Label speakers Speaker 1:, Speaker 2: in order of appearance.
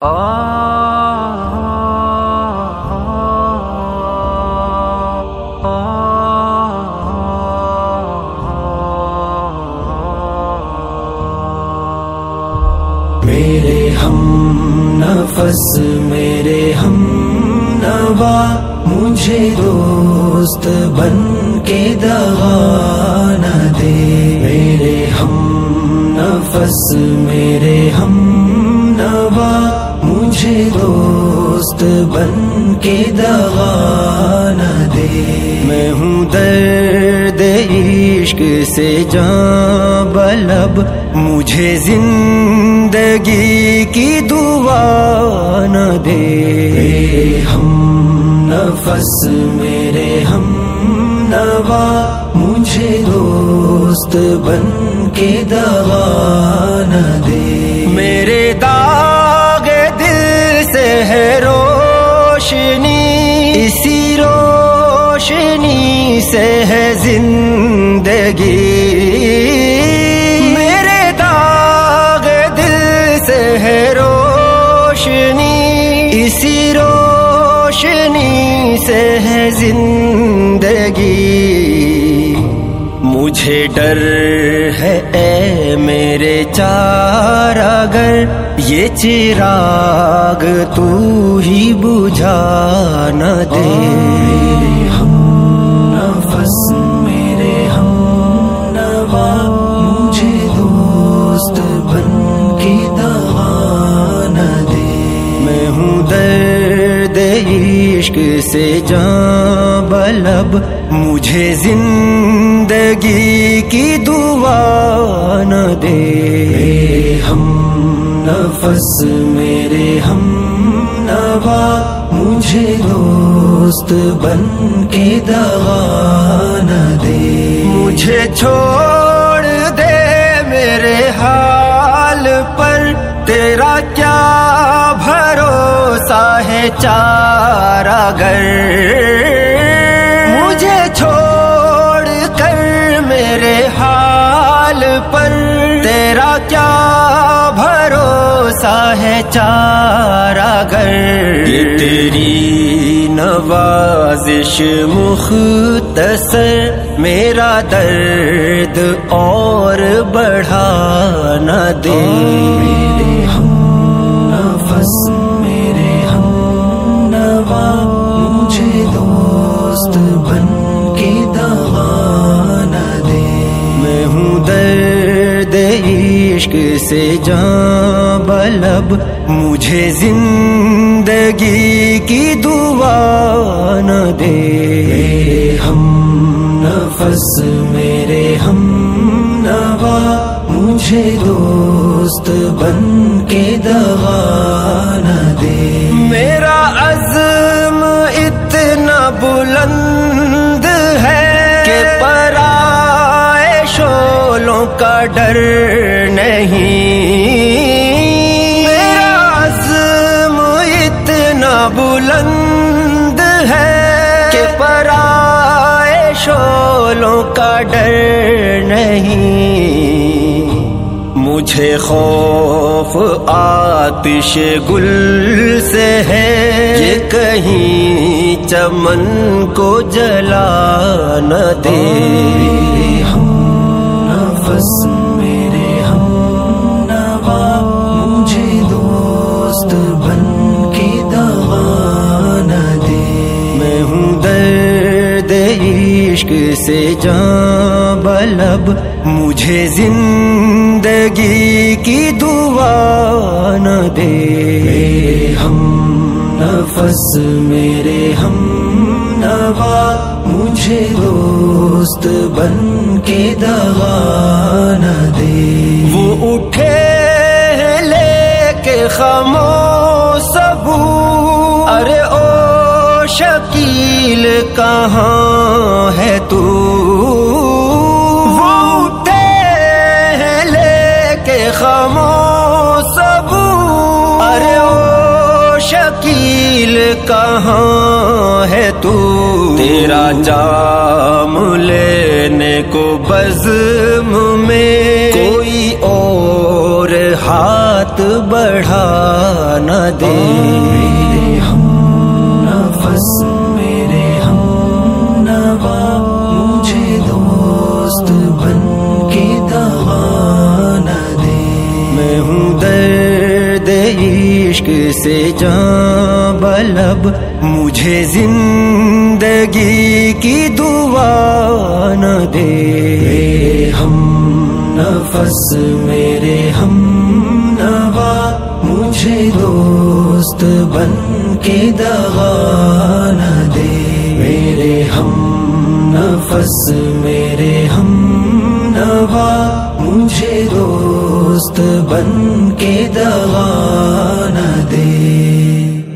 Speaker 1: میرے ہم نفس میرے ہم نوا مجھے دوست بن کے دغا نہ دے. میرے ہم نفس میرے ہم نوا مجھے دوست بن کے دغا نہ دے. میں ہوں درد عشق سے جاں بلب مجھے زندگی کی دعا نہ دے. میرے ہم نفس میرے ہم نوا مجھے دوست بن کے دغا نہ دے. میرے داغ دل سے ہے روشنی اسی روشنی سے ہے زندگی. میرے داغ دل سے ہے روشنی اسی روشنی سے ہے زندگی. مجھے ڈر ہے اے میرے چاراگر یہ چراغ تو ہی بجھا نہ دے. میرے ہم نفس میرے ہم نوا مجھے دوست بن کے دغا نہ دے. میں ہوں درد عشق سے جاں بلب مجھے زندگی کی دعا نہ دے. میرے ہم نفس میرے ہم نوا مجھے دوست بن کے دغا نہ دے. مجھے چھوڑ دے میرے حال پر تیرا کیا بھروسہ ہے چاراگر. مجھے چھوڑ کر میرے حال پر تیرا کیا بھروسہ ہے چاراگر. یہ تیری نوازش مختصر میرا درد اور بڑھا نہ دے. میرے ہم نفس میرے ہم نوا مجھے دوست بن کے دغا نہ دے. میں ہوں درد عشق سے جاں بلب مجھے زندگی کی دعا نہ دے. میرے ہم نفس میرے ہم نوا مجھے دوست بن کے دغا نہ دے. میرا عزم اتنا بلند ہے کہ پرائے شعلوں کا ڈر نہیں. میرا عزم اتنا بلند ہے کہ پرائے شعلوں کا ڈر نہیں. مجھے خوف آتش گل سے ہے یہ کہیں چمن کو جلا نہ دے. میرے ہم نفس میرے ہم نوا مجھے دوست بن کے دغا نہ دے. میں ہوں درد عشق سے جاں بلب مجھے زندگی کی دعا نہ دے. میرے ہم نفس میرے ہم نوا مجھے دوست بن کے دغا نہ دے. وہ اٹھے لے کے خاموش سبو ارے او شکیل کہاں ہے تو. خاموش سبو ارے او شکیل کہاں ہے تو. تیرا جام لینے کو بزم میں کوئی اور ہاتھ وقت بڑھا نہ دے.
Speaker 2: میرے ہم نفس میرے ہم نوا مجھے دوست بن کے دغا نہ دے.
Speaker 1: میں ہوں درد عشق سے جاں بلب مجھے زندگی کی دعا نہ دے.
Speaker 2: میرے ہم نفس میرے ہم نوا مجھے دوست بن کے دغا نہ دے. میرے ہم نفس میرے ہم نوا مجھے دوست بن کے دغا نہ دے.